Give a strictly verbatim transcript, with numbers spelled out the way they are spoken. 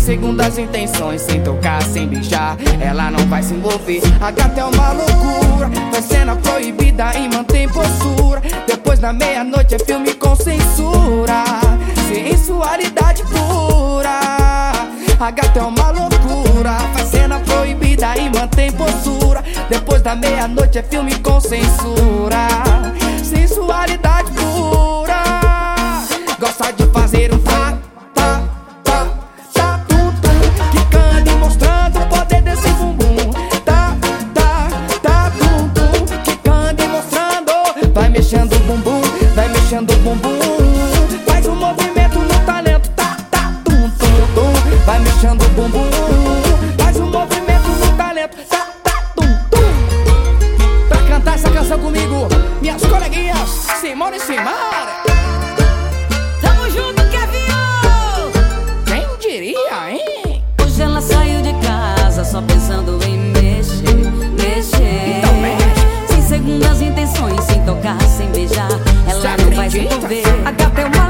segundas intenções, sem tocar, sem beijar, ela não vai se envolver. A gata é uma loucura, faz cena proibida e mantém postura. Depois da meia-noite é filme com censura, sensualidade pura. A gata é uma loucura, faz cena proibida e mantém postura. Depois da meia-noite é filme com censura, sensualidade pura. Gosta de fazer um tá, tá, tá, tá, tum, tum, quicando e mostrando o poder desse bumbum. Tá, tá, tá, tum, tum, quicando e mostrando. Vai mexendo o bumbum, vai mexendo o bumbum. Faz um movimento no talento, tá, tá, tum, tum, tum. Vai mexendo o bumbum, faz um movimento no talento, tá, tá, tum, tum. Pra cantar essa canção comigo, minhas coleguinhas Simone e Simara. Tamo junto, Kevin! Quem diria, hein? Hoje ela saiu de casa só pensando em mexer, mexer. Então mexe. Sem segundas intenções, sem tocar, sem beijar, ela Você não vai se acredita? envolver. A gata é uma